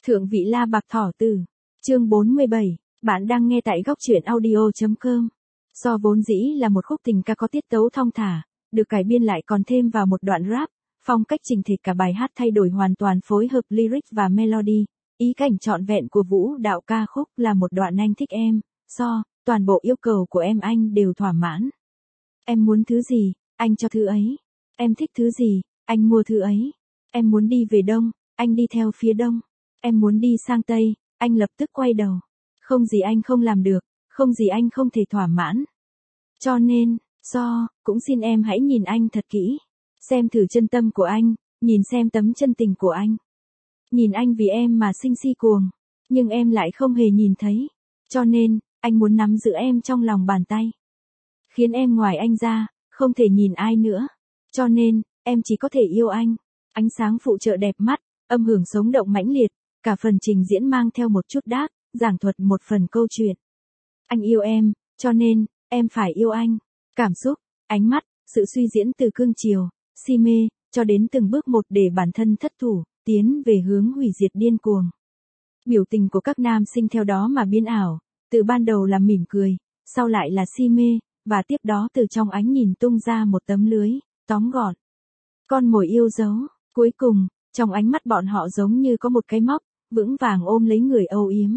Thượng vị La Bạc Thỏ Tử. Chương 47. Bạn đang nghe tại góc truyện audio.com. Do vốn dĩ là một khúc tình ca có tiết tấu thong thả, được cải biên lại còn thêm vào một đoạn rap, phong cách trình thể cả bài hát thay đổi hoàn toàn phối hợp lyric và melody. Ý cảnh trọn vẹn của vũ đạo ca khúc là một đoạn anh thích em, toàn bộ yêu cầu của em anh đều thỏa mãn. Em muốn thứ gì, anh cho thứ ấy. Em thích thứ gì, anh mua thứ ấy. Em muốn đi về đông, anh đi theo phía đông. Em muốn đi sang Tây, anh lập tức quay đầu. Không gì anh không làm được, không gì anh không thể thỏa mãn. Cho nên, cũng xin em hãy nhìn anh thật kỹ. Xem thử chân tâm của anh, nhìn xem tấm chân tình của anh. Nhìn anh vì em mà sinh si cuồng, nhưng em lại không hề nhìn thấy. Cho nên, anh muốn nắm giữ em trong lòng bàn tay. Khiến em ngoài anh ra, không thể nhìn ai nữa. Cho nên, em chỉ có thể yêu anh. Ánh sáng phụ trợ đẹp mắt, âm hưởng sống động mãnh liệt, cả phần trình diễn mang theo một chút đát, giảng thuật một phần câu chuyện. Anh yêu em, cho nên, em phải yêu anh. Cảm xúc, ánh mắt, sự suy diễn từ cương chiều, si mê, cho đến từng bước một để bản thân thất thủ, tiến về hướng hủy diệt điên cuồng. Biểu tình của các nam sinh theo đó mà biến ảo, từ ban đầu là mỉm cười, sau lại là si mê, và tiếp đó từ trong ánh nhìn tung ra một tấm lưới, tóm gọn. Con mồi yêu dấu, cuối cùng, trong ánh mắt bọn họ giống như có một cái móc, vững vàng ôm lấy người âu yếm.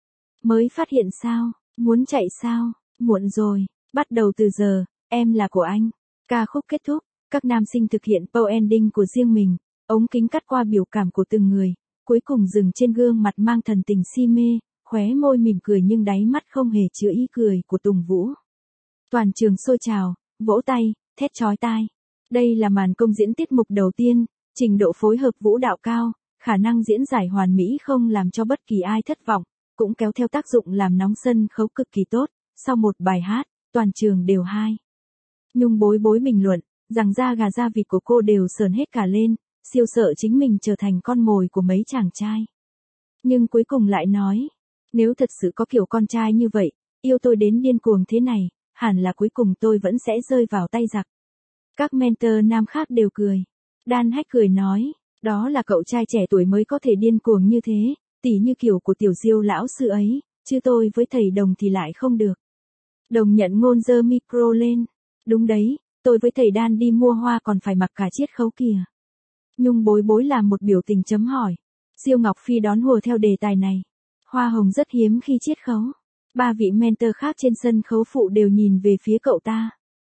Mới phát hiện sao, muốn chạy sao, muộn rồi, bắt đầu từ giờ, em là của anh. Ca khúc kết thúc, các nam sinh thực hiện power ending của riêng mình, ống kính cắt qua biểu cảm của từng người, cuối cùng dừng trên gương mặt mang thần tình si mê, khóe môi mỉm cười nhưng đáy mắt không hề chứa ý cười của Tùng Vũ. Toàn trường sôi trào, vỗ tay, thét chói tai. Đây là màn công diễn tiết mục đầu tiên, trình độ phối hợp vũ đạo cao, khả năng diễn giải hoàn mỹ không làm cho bất kỳ ai thất vọng, cũng kéo theo tác dụng làm nóng sân khấu cực kỳ tốt. Sau một bài hát, toàn trường đều hai. Nhung bối bối bình luận, rằng da gà da vịt của cô đều sờn hết cả lên, siêu sợ chính mình trở thành con mồi của mấy chàng trai. Nhưng cuối cùng lại nói, nếu thật sự có kiểu con trai như vậy, yêu tôi đến điên cuồng thế này, hẳn là cuối cùng tôi vẫn sẽ rơi vào tay giặc. Các mentor nam khác đều cười. Dan Hách cười nói, đó là cậu trai trẻ tuổi mới có thể điên cuồng như thế, tỉ như kiểu của tiểu Diêu lão sư ấy, chứ tôi với thầy Đồng thì lại không được. Đồng nhận ngôn giơ micro lên. Đúng đấy, tôi với thầy Dan đi mua hoa còn phải mặc cả chiết khấu kìa. Nhung bối bối làm một biểu tình chấm hỏi. Diêu Ngọc Phi đón hùa theo đề tài này. Hoa hồng rất hiếm khi chiết khấu. Ba vị mentor khác trên sân khấu phụ đều nhìn về phía cậu ta.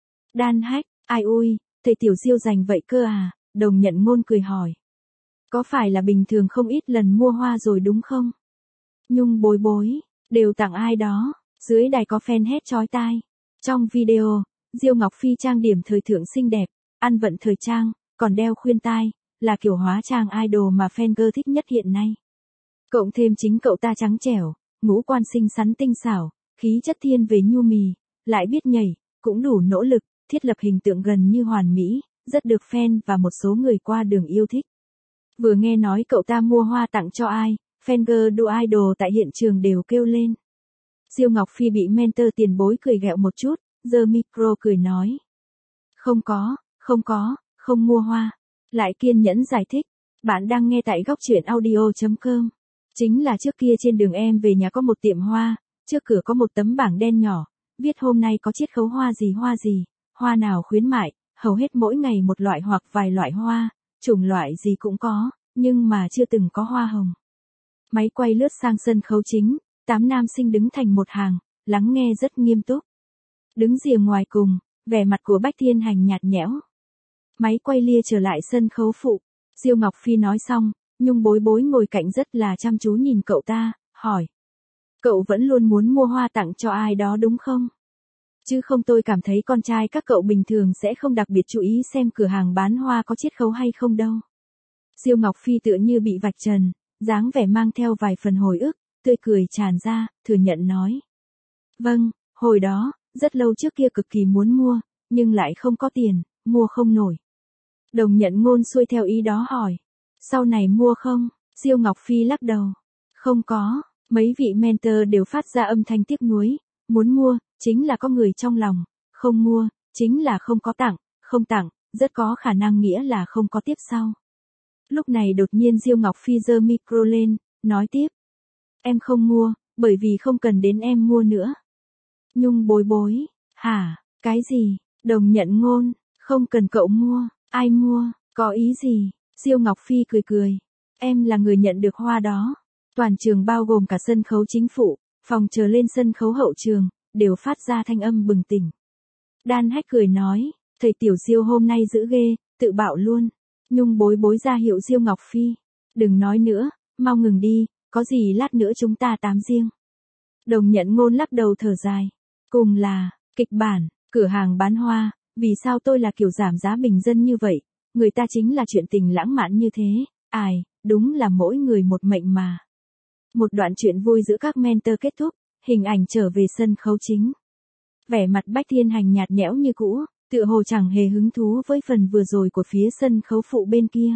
Dan Hách, ai ui, thầy tiểu Diêu dành vậy cơ à? Đồng nhận ngôn cười hỏi. Có phải là bình thường không ít lần mua hoa rồi đúng không? Nhung bối bối, đều tặng ai đó. Dưới đài có fan hét chói tai. Trong video, Diêu Ngọc Phi trang điểm thời thượng xinh đẹp, ăn vận thời trang, còn đeo khuyên tai, là kiểu hóa trang idol mà fan girl thích nhất hiện nay. Cộng thêm chính cậu ta trắng trẻo, ngũ quan xinh xắn tinh xảo, khí chất thiên về nhu mì, lại biết nhảy, cũng đủ nỗ lực, thiết lập hình tượng gần như hoàn mỹ, rất được fan và một số người qua đường yêu thích. Vừa nghe nói cậu ta mua hoa tặng cho ai, fan girl đu idol tại hiện trường đều kêu lên. Diêu Ngọc Phi bị mentor tiền bối cười ghẹo một chút, giơ micro cười nói. Không mua hoa. Lại kiên nhẫn giải thích, bạn đang nghe tại góc truyện audio.com. Chính là trước kia trên đường em về nhà có một tiệm hoa, trước cửa có một tấm bảng đen nhỏ, viết hôm nay có chiết khấu hoa gì, hoa nào khuyến mại, hầu hết mỗi ngày một loại hoặc vài loại hoa, chủng loại gì cũng có, nhưng mà chưa từng có hoa hồng. Máy quay lướt sang sân khấu chính, 8 nam sinh đứng thành một hàng, lắng nghe rất nghiêm túc. Đứng rìa ngoài cùng, vẻ mặt của Bách Thiên Hành nhạt nhẽo. Máy quay lia trở lại sân khấu phụ. Diêu Ngọc Phi nói xong, Nhung bối bối ngồi cạnh rất là chăm chú nhìn cậu ta, hỏi. Cậu vẫn luôn muốn mua hoa tặng cho ai đó đúng không? Chứ không, tôi cảm thấy con trai các cậu bình thường sẽ không đặc biệt chú ý xem cửa hàng bán hoa có chiết khấu hay không đâu. Diêu Ngọc Phi tựa như bị vạch trần, dáng vẻ mang theo vài phần hồi ức, tươi cười tràn ra, thừa nhận nói. Vâng, hồi đó, rất lâu trước kia cực kỳ muốn mua, nhưng lại không có tiền, mua không nổi. Đồng nhận ngôn xuôi theo ý đó hỏi. Sau này mua không? Diêu Ngọc Phi lắc đầu. Không có, mấy vị mentor đều phát ra âm thanh tiếc nuối. Muốn mua, chính là có người trong lòng. Không mua, chính là không có tặng. Không tặng, rất có khả năng nghĩa là không có tiếp sau. Lúc này đột nhiên Diêu Ngọc Phi giơ micro lên, nói tiếp. Em không mua, bởi vì không cần đến em mua nữa. Nhung bối bối, hả, cái gì, Đồng Nhận Ngôn, không cần cậu mua, ai mua, có ý gì, Diêu Ngọc Phi cười cười. Em là người nhận được hoa đó. Toàn trường bao gồm cả sân khấu chính phụ, phòng chờ lên sân khấu hậu trường, đều phát ra thanh âm bừng tỉnh. Đan Hách cười nói, thầy Tiểu Diêu hôm nay dữ ghê, tự bạo luôn. Nhung bối bối ra hiệu Diêu Ngọc Phi. Đừng nói nữa, mau ngừng đi, có gì lát nữa chúng ta tám riêng. Đồng Nhận Ngôn lắc đầu thở dài. Cùng là, kịch bản, cửa hàng bán hoa, vì sao tôi là kiểu giảm giá bình dân như vậy, người ta chính là chuyện tình lãng mạn như thế, ai, đúng là mỗi người một mệnh mà. Một đoạn chuyện vui giữa các mentor kết thúc, hình ảnh trở về sân khấu chính. Vẻ mặt Bách Thiên Hành nhạt nhẽo như cũ, tựa hồ chẳng hề hứng thú với phần vừa rồi của phía sân khấu phụ bên kia.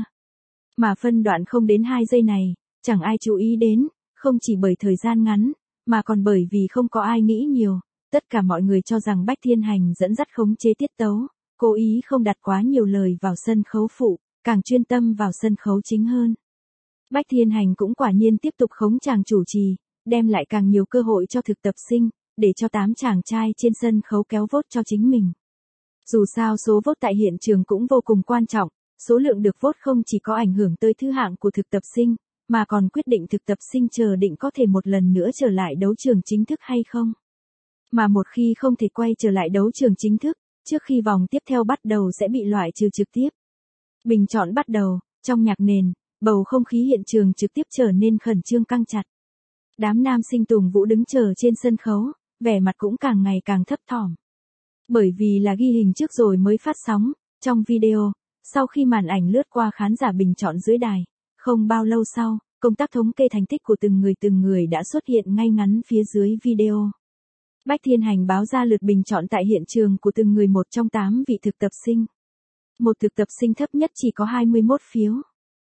Mà phân đoạn không đến 2 giây này, chẳng ai chú ý đến, không chỉ bởi thời gian ngắn, mà còn bởi vì không có ai nghĩ nhiều. Tất cả mọi người cho rằng Bách Thiên Hành dẫn dắt khống chế tiết tấu, cố ý không đặt quá nhiều lời vào sân khấu phụ, càng chuyên tâm vào sân khấu chính hơn. Bách Thiên Hành cũng quả nhiên tiếp tục khống chàng chủ trì, đem lại càng nhiều cơ hội cho thực tập sinh, để cho 8 chàng trai trên sân khấu kéo vote cho chính mình. Dù sao số vote tại hiện trường cũng vô cùng quan trọng, số lượng được vote không chỉ có ảnh hưởng tới thứ hạng của thực tập sinh, mà còn quyết định thực tập sinh chờ định có thể một lần nữa trở lại đấu trường chính thức hay không. Mà một khi không thể quay trở lại đấu trường chính thức, trước khi vòng tiếp theo bắt đầu sẽ bị loại trừ trực tiếp. Bình chọn bắt đầu, trong nhạc nền, bầu không khí hiện trường trực tiếp trở nên khẩn trương căng chặt. Đám nam sinh Tùng Vũ đứng chờ trên sân khấu, vẻ mặt cũng càng ngày càng thấp thỏm. Bởi vì là ghi hình trước rồi mới phát sóng, trong video, sau khi màn ảnh lướt qua khán giả bình chọn dưới đài, không bao lâu sau, công tác thống kê thành tích của từng người đã xuất hiện ngay ngắn phía dưới video. Bách Thiên Hành báo ra lượt bình chọn tại hiện trường của từng người một trong 8 vị thực tập sinh. Một thực tập sinh thấp nhất chỉ có 21 phiếu.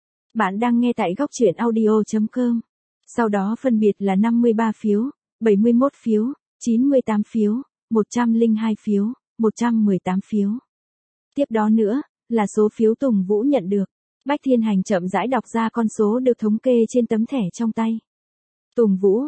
Bạn đang nghe tại góc truyện audio.com. Sau đó phân biệt là 53 phiếu, 71 phiếu, 98 phiếu, 102 phiếu, 118 phiếu. Tiếp đó nữa, là số phiếu Tùng Vũ nhận được. Bách Thiên Hành chậm rãi đọc ra con số được thống kê trên tấm thẻ trong tay. Tùng Vũ,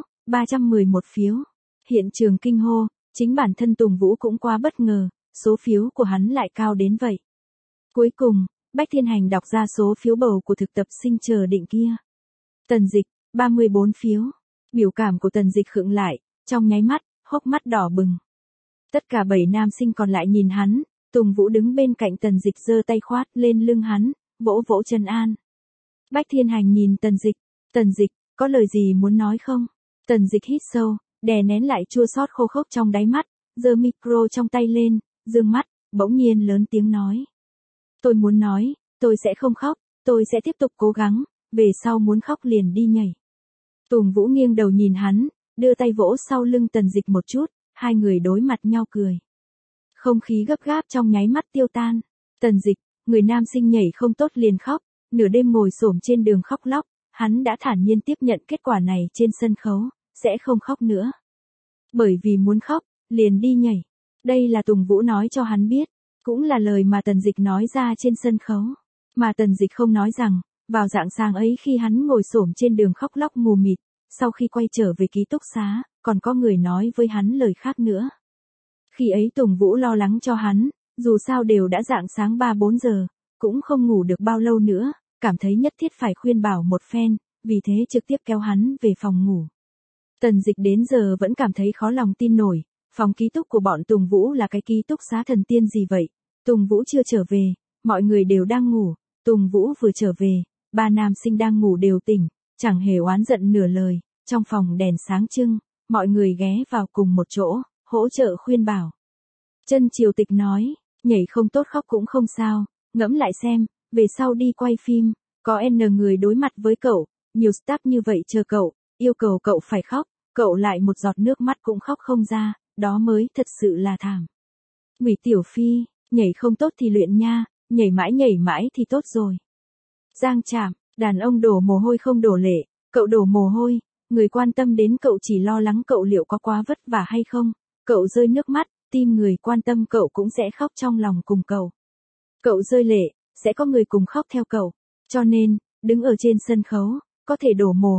311 phiếu. Hiện trường kinh hô, chính bản thân Tùng Vũ cũng quá bất ngờ, số phiếu của hắn lại cao đến vậy. Cuối cùng, Bách Thiên Hành đọc ra số phiếu bầu của thực tập sinh chờ định kia. Tần Dịch, 34 phiếu. Biểu cảm của Tần Dịch khựng lại, trong nháy mắt, hốc mắt đỏ bừng. Tất cả 7 nam sinh còn lại nhìn hắn, Tùng Vũ đứng bên cạnh Tần Dịch giơ tay khoát lên lưng hắn, vỗ vỗ chân an. Bách Thiên Hành nhìn Tần Dịch, có lời gì muốn nói không? Tần Dịch hít sâu, đè nén lại chua xót khô khốc trong đáy mắt, giơ micro trong tay lên, dương mắt, bỗng nhiên lớn tiếng nói. Tôi muốn nói, tôi sẽ không khóc, tôi sẽ tiếp tục cố gắng, về sau muốn khóc liền đi nhảy. Tùng Vũ nghiêng đầu nhìn hắn, đưa tay vỗ sau lưng Tần Dịch một chút, hai người đối mặt nhau cười. Không khí gấp gáp trong nháy mắt tiêu tan. Tần Dịch, người nam sinh nhảy không tốt liền khóc, nửa đêm ngồi xổm trên đường khóc lóc, hắn đã thản nhiên tiếp nhận kết quả này trên sân khấu, sẽ không khóc nữa. Bởi vì muốn khóc, liền đi nhảy. Đây là Tùng Vũ nói cho hắn biết, cũng là lời mà Tần Dịch nói ra trên sân khấu. Mà Tần Dịch không nói rằng, vào rạng sáng ấy khi hắn ngồi xổm trên đường khóc lóc mù mịt, sau khi quay trở về ký túc xá, còn có người nói với hắn lời khác nữa. Khi ấy Tùng Vũ lo lắng cho hắn, dù sao đều đã rạng sáng 3-4 giờ, cũng không ngủ được bao lâu nữa, cảm thấy nhất thiết phải khuyên bảo một phen, vì thế trực tiếp kéo hắn về phòng ngủ. Tần Dịch đến giờ vẫn cảm thấy khó lòng tin nổi, phòng ký túc của bọn Tùng Vũ là cái ký túc xá thần tiên gì vậy? Tùng Vũ chưa trở về, mọi người đều đang ngủ, Tùng Vũ vừa trở về, 3 nam sinh đang ngủ đều tỉnh, chẳng hề oán giận nửa lời, trong phòng đèn sáng trưng, mọi người ghé vào cùng một chỗ, hỗ trợ khuyên bảo. Chân Triều Tịch nói, nhảy không tốt khóc cũng không sao, ngẫm lại xem, về sau đi quay phim, có N người đối mặt với cậu, nhiều staff như vậy chờ cậu, yêu cầu cậu phải khóc, cậu lại một giọt nước mắt cũng khóc không ra, đó mới thật sự là thảm. Ngụy Tiểu Phi, nhảy không tốt thì luyện nha, nhảy mãi thì tốt rồi. Giang Trạm, đàn ông đổ mồ hôi không đổ lệ, cậu đổ mồ hôi, người quan tâm đến cậu chỉ lo lắng cậu liệu có quá vất vả hay không, cậu rơi nước mắt, tim người quan tâm cậu cũng sẽ khóc trong lòng cùng cậu. Cậu rơi lệ, sẽ có người cùng khóc theo cậu, cho nên, đứng ở trên sân khấu, có thể đổ mồ hôi,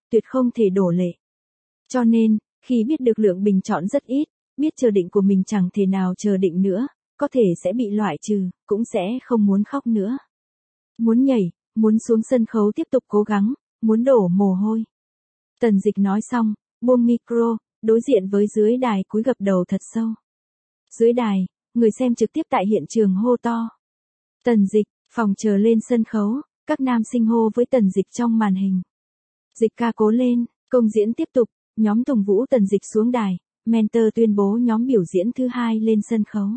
tuyệt không thể đổ lệ. Cho nên, khi biết được lượng bình chọn rất ít, biết chờ định của mình chẳng thể nào chờ định nữa, có thể sẽ bị loại trừ, cũng sẽ không muốn khóc nữa. Muốn nhảy, muốn xuống sân khấu tiếp tục cố gắng, muốn đổ mồ hôi. Tần Dịch nói xong, buông micro, đối diện với dưới đài cúi gập đầu thật sâu. Dưới đài, người xem trực tiếp tại hiện trường hô to. Tần Dịch, phòng chờ lên sân khấu, các nam sinh hô với Tần Dịch trong màn hình. Dịch ca cố lên, công diễn tiếp tục, nhóm Tùng Vũ Tần Dịch xuống đài, mentor tuyên bố nhóm biểu diễn thứ 2 lên sân khấu.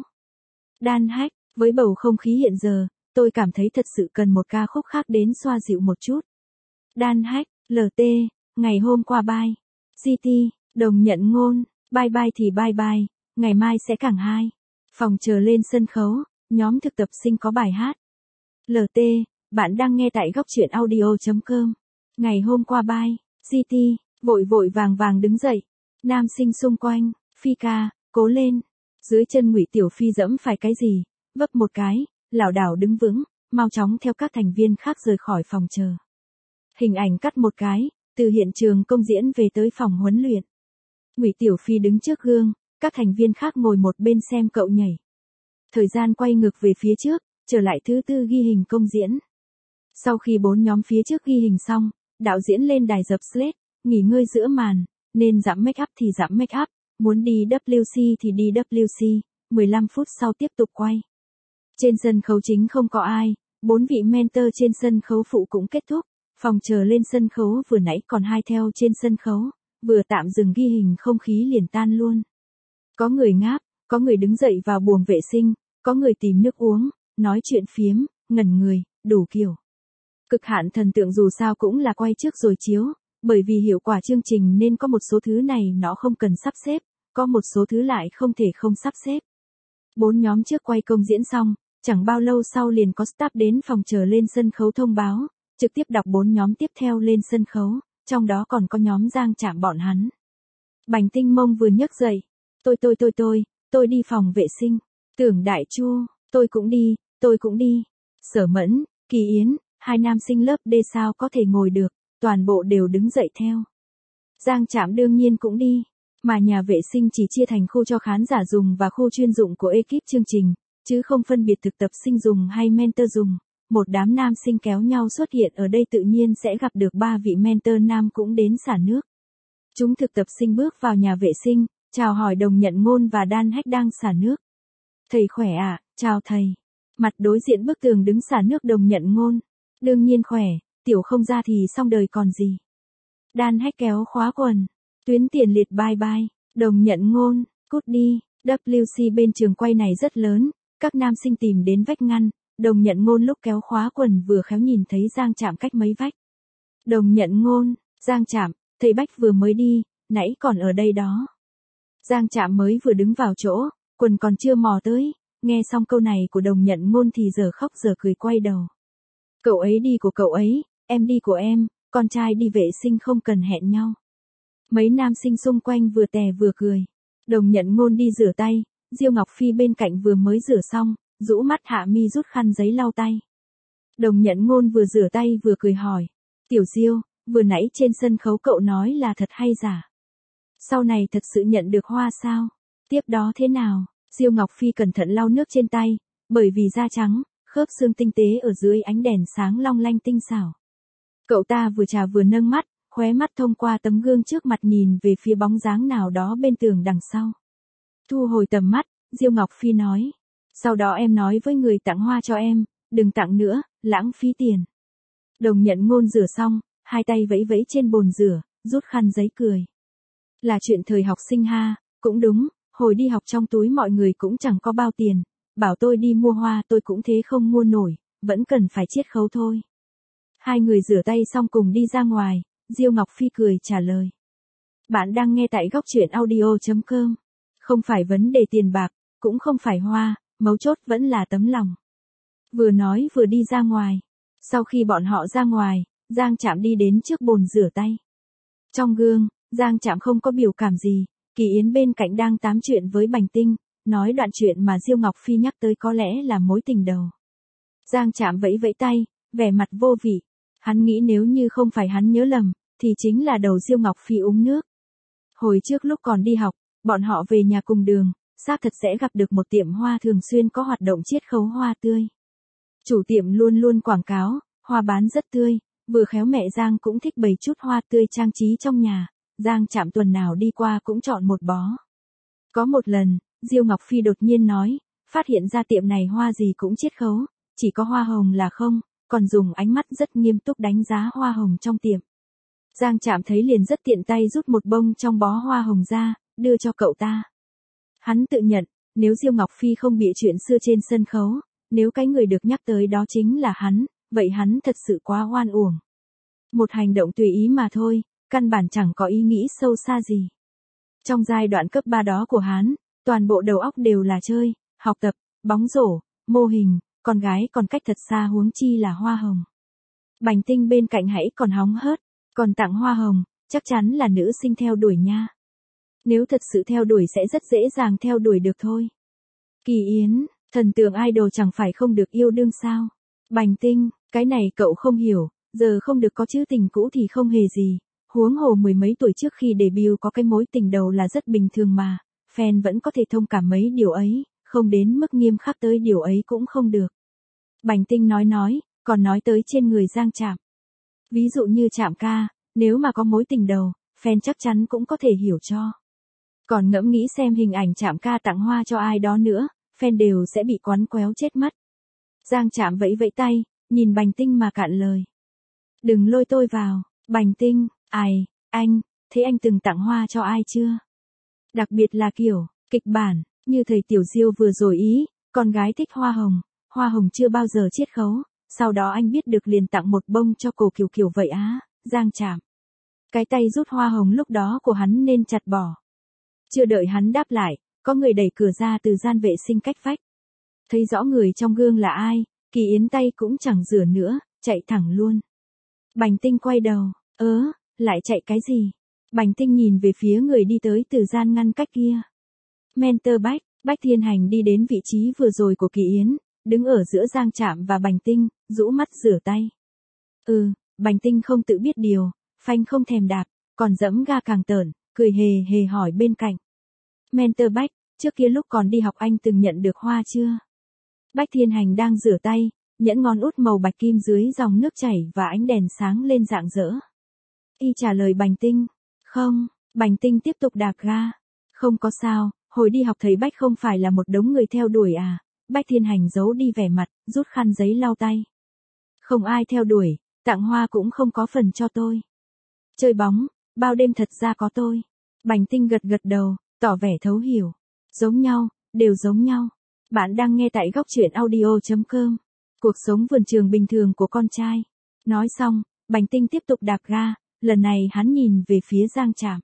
Dan Hack, với bầu không khí hiện giờ, tôi cảm thấy thật sự cần một ca khúc khác đến xoa dịu một chút. Dan Hack, LT, ngày hôm qua bye. GT, đồng nhận ngôn, bye bye thì bye bye, ngày mai sẽ càng hay. Phòng chờ lên sân khấu, nhóm thực tập sinh có bài hát. LT, bạn đang nghe tại góc truyện audio.com. Ngày hôm qua bye. GT, vội vội vàng vàng đứng dậy. Nam sinh xung quanh, Phi ca, cố lên. Dưới chân Ngụy Tiểu Phi dẫm phải cái gì, vấp một cái, lảo đảo đứng vững, mau chóng theo các thành viên khác rời khỏi phòng chờ. Hình ảnh cắt một cái, từ hiện trường công diễn về tới phòng huấn luyện. Ngụy Tiểu Phi đứng trước gương, các thành viên khác ngồi một bên xem cậu nhảy. Thời gian quay ngược về phía trước, trở lại thứ 4 ghi hình công diễn. Sau khi 4 nhóm phía trước ghi hình xong, đạo diễn lên đài dập slate, nghỉ ngơi giữa màn, nên giảm make up thì giảm make up, muốn đi WC thì đi WC, 15 phút sau tiếp tục quay. Trên sân khấu chính không có ai, 4 vị mentor trên sân khấu phụ cũng kết thúc, phòng chờ lên sân khấu vừa nãy còn 2 theo trên sân khấu, vừa tạm dừng ghi hình không khí liền tan luôn. Có người ngáp, có người đứng dậy vào buồng vệ sinh, có người tìm nước uống, nói chuyện phiếm, ngẩn người, đủ kiểu. Cực hạn thần tượng dù sao cũng là quay trước rồi chiếu, bởi vì hiệu quả chương trình nên có một số thứ này nó không cần sắp xếp, có một số thứ lại không thể không sắp xếp. 4 nhóm trước quay công diễn xong, chẳng bao lâu sau liền có staff đến phòng chờ lên sân khấu thông báo, trực tiếp đọc 4 nhóm tiếp theo lên sân khấu, trong đó còn có nhóm Giang Trạm bọn hắn. Bành Tinh Mông vừa nhấc dậy, tôi đi phòng vệ sinh. Tưởng Đại Chu, tôi cũng đi. Sở Mẫn, Kỳ Yến, 2 nam sinh lớp D sao có thể ngồi được, toàn bộ đều đứng dậy theo. Giang Trạm đương nhiên cũng đi, mà nhà vệ sinh chỉ chia thành khu cho khán giả dùng và khu chuyên dụng của ekip chương trình, chứ không phân biệt thực tập sinh dùng hay mentor dùng. Một đám nam sinh kéo nhau xuất hiện ở đây tự nhiên sẽ gặp được 3 vị mentor nam cũng đến xả nước. Chúng thực tập sinh bước vào nhà vệ sinh, chào hỏi Đồng Nhận Ngôn và Dan Hack đang xả nước. Thầy khỏe ạ, chào thầy. Mặt đối diện bức tường đứng xả nước Đồng Nhận Ngôn. Đương nhiên khỏe, tiểu không ra thì xong đời còn gì. Dan Hack kéo khóa quần. Tuyến tiền liệt bye bye. Đồng Nhận Ngôn, cút đi. WC bên trường quay này rất lớn, các nam sinh tìm đến vách ngăn. Đồng Nhận Ngôn lúc kéo khóa quần vừa khéo nhìn thấy Giang Trạm cách mấy vách. Đồng Nhận Ngôn, Giang Trạm, thầy Bách vừa mới đi, nãy còn ở đây đó. Giang Trạm mới vừa đứng vào chỗ, quần còn chưa mò tới, nghe xong câu này của Đồng Nhận Ngôn thì giờ khóc giờ cười quay đầu. Cậu ấy đi của cậu ấy, em đi của em, con trai đi vệ sinh không cần hẹn nhau. Mấy nam sinh xung quanh vừa tè vừa cười. Đồng Nhận Ngôn đi rửa tay, Diêu Ngọc Phi bên cạnh vừa mới rửa xong, rũ mắt hạ mi rút khăn giấy lau tay. Đồng Nhận Ngôn vừa rửa tay vừa cười hỏi. Tiểu Diêu, vừa nãy trên sân khấu cậu nói là thật hay giả? Sau này thật sự nhận được hoa sao? Tiếp đó thế nào? Diêu Ngọc Phi cẩn thận lau nước trên tay, bởi vì da trắng, khớp xương tinh tế ở dưới ánh đèn sáng long lanh tinh xảo. Cậu ta vừa trà vừa nâng mắt, khóe mắt thông qua tấm gương trước mặt nhìn về phía bóng dáng nào đó bên tường đằng sau. Thu hồi tầm mắt, Diêu Ngọc Phi nói. Sau đó em nói với người tặng hoa cho em, đừng tặng nữa, lãng phí tiền. Đồng Nhận Ngôn rửa xong, 2 tay vẫy vẫy trên bồn rửa, rút khăn giấy cười. Là chuyện thời học sinh ha, cũng đúng, hồi đi học trong túi mọi người cũng chẳng có bao tiền, bảo tôi đi mua hoa tôi cũng thế không mua nổi, vẫn cần phải chiết khấu thôi. 2 người rửa tay xong cùng đi ra ngoài, Diêu Ngọc Phi cười trả lời. Bạn đang nghe tại góc truyện audio.com. Không phải vấn đề tiền bạc, cũng không phải hoa, mấu chốt vẫn là tấm lòng. Vừa nói vừa đi ra ngoài. Sau khi bọn họ ra ngoài, Giang Trạm đi đến trước bồn rửa tay. Trong gương, Giang Trạm không có biểu cảm gì, Kỳ Yến bên cạnh đang tám chuyện với Bành Tinh, nói đoạn chuyện mà Diêu Ngọc Phi nhắc tới có lẽ là mối tình đầu. Giang Trạm vẫy vẫy tay, vẻ mặt vô vị. Hắn nghĩ nếu như không phải hắn nhớ lầm, thì chính là đầu Diêu Ngọc Phi uống nước. Hồi trước lúc còn đi học, bọn họ về nhà cùng đường, xác thật sẽ gặp được một tiệm hoa thường xuyên có hoạt động chiết khấu hoa tươi. Chủ tiệm luôn luôn quảng cáo, hoa bán rất tươi, vừa khéo mẹ Giang cũng thích bày chút hoa tươi trang trí trong nhà, Giang Trạm tuần nào đi qua cũng chọn một bó. Có một lần, Diêu Ngọc Phi đột nhiên nói, phát hiện ra tiệm này hoa gì cũng chiết khấu, chỉ có hoa hồng là không, còn dùng ánh mắt rất nghiêm túc đánh giá hoa hồng trong tiệm. Giang Trạm thấy liền rất tiện tay rút một bông trong bó hoa hồng ra, đưa cho cậu ta. Hắn tự nhận, nếu Diêu Ngọc Phi không bịa chuyện xưa trên sân khấu, nếu cái người được nhắc tới đó chính là hắn, vậy hắn thật sự quá oan uổng. Một hành động tùy ý mà thôi, căn bản chẳng có ý nghĩ sâu xa gì. Trong giai đoạn cấp 3 đó của hắn, toàn bộ đầu óc đều là chơi, học tập, bóng rổ, mô hình, con gái còn cách thật xa huống chi là hoa hồng. Bành Tinh bên cạnh hãy còn hóng hớt, còn tặng hoa hồng, chắc chắn là nữ sinh theo đuổi nha. Nếu thật sự theo đuổi sẽ rất dễ dàng theo đuổi được thôi. Kỳ Yến, thần tượng idol chẳng phải không được yêu đương sao? Bành Tinh, cái này cậu không hiểu, giờ không được có chữ tình cũ thì không hề gì. Huống hồ mười mấy tuổi trước khi debut có cái mối tình đầu là rất bình thường mà, fan vẫn có thể thông cảm mấy điều ấy, không đến mức nghiêm khắc tới điều ấy cũng không được. Bành Tinh nói, còn nói tới trên người Giang Trạm. Ví dụ như Trạm ca, nếu mà có mối tình đầu, fan chắc chắn cũng có thể hiểu cho. Còn ngẫm nghĩ xem hình ảnh Trạm ca tặng hoa cho ai đó nữa, fan đều sẽ bị quắn quéo chết mất. Giang Trạm vẫy vẫy tay, nhìn Bành Tinh mà cạn lời. Đừng lôi tôi vào, Bành Tinh, anh, thế anh từng tặng hoa cho ai chưa? Đặc biệt là kiểu, kịch bản, như thầy Tiểu Diêu vừa rồi ý, con gái thích hoa hồng chưa bao giờ chiết khấu, sau đó anh biết được liền tặng một bông cho cô kiểu vậy á, Giang Trạm. Cái tay rút hoa hồng lúc đó của hắn nên chặt bỏ. Chưa đợi hắn đáp lại, có người đẩy cửa ra từ gian vệ sinh cách vách. Thấy rõ người trong gương là ai, Kỳ Yến tay cũng chẳng rửa nữa, chạy thẳng luôn. Bành Tinh quay đầu, lại chạy cái gì? Bành Tinh nhìn về phía người đi tới từ gian ngăn cách kia. Mentor Bách Thiên Hành đi đến vị trí vừa rồi của Kỳ Yến, đứng ở giữa Giang Trạm và Bành Tinh, rũ mắt rửa tay. Bành Tinh không tự biết điều, phanh không thèm đạp, còn dẫm ga càng tởn, cười hề hề hỏi bên cạnh. Mentor Bách, trước kia lúc còn đi học anh từng nhận được hoa chưa? Bách Thiên Hành đang rửa tay, nhẫn ngón út màu bạch kim dưới dòng nước chảy và ánh đèn sáng lên rạng rỡ. Y trả lời Bành Tinh, không, Bành Tinh tiếp tục đạp ga. Không có sao, hồi đi học thầy Bách không phải là một đống người theo đuổi à? Bách Thiên Hành giấu đi vẻ mặt, rút khăn giấy lau tay. Không ai theo đuổi, tặng hoa cũng không có phần cho tôi. Chơi bóng, bao đêm thật ra có tôi. Bành Tinh gật đầu, tỏ vẻ thấu hiểu. Giống nhau, đều giống nhau. Bạn đang nghe tại góc truyện audio.com. Cuộc sống vườn trường bình thường của con trai. Nói xong, Bành Tinh tiếp tục đạp ga, lần này hắn nhìn về phía Giang Trạm.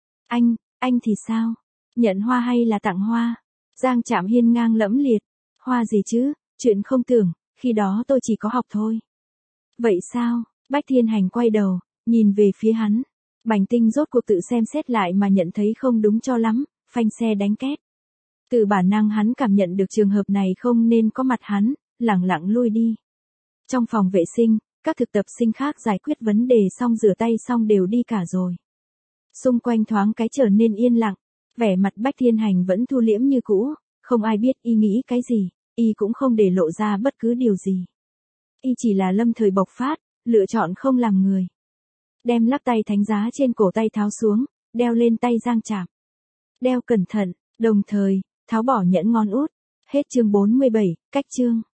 Anh thì sao? Nhận hoa hay là tặng hoa? Giang Trạm hiên ngang lẫm liệt. Hoa gì chứ, chuyện không tưởng, khi đó tôi chỉ có học thôi. Vậy sao? Bách Thiên Hành quay đầu, nhìn về phía hắn. Bành Tinh rốt cuộc tự xem xét lại mà nhận thấy không đúng cho lắm, phanh xe đánh két. Từ bản năng hắn cảm nhận được trường hợp này không nên có mặt hắn, lẳng lặng lui đi. Trong phòng vệ sinh, các thực tập sinh khác giải quyết vấn đề xong rửa tay xong đều đi cả rồi. Xung quanh thoáng cái trở nên yên lặng, vẻ mặt Bách Thiên Hành vẫn thu liễm như cũ, không ai biết y nghĩ cái gì, y cũng không để lộ ra bất cứ điều gì. Y chỉ là lâm thời bộc phát, lựa chọn không làm người. Đem lắc tay thánh giá trên cổ tay tháo xuống, đeo lên tay Giang Trạm. Đeo cẩn thận, đồng thời, tháo bỏ nhẫn ngón út. Hết chương 47, cách chương.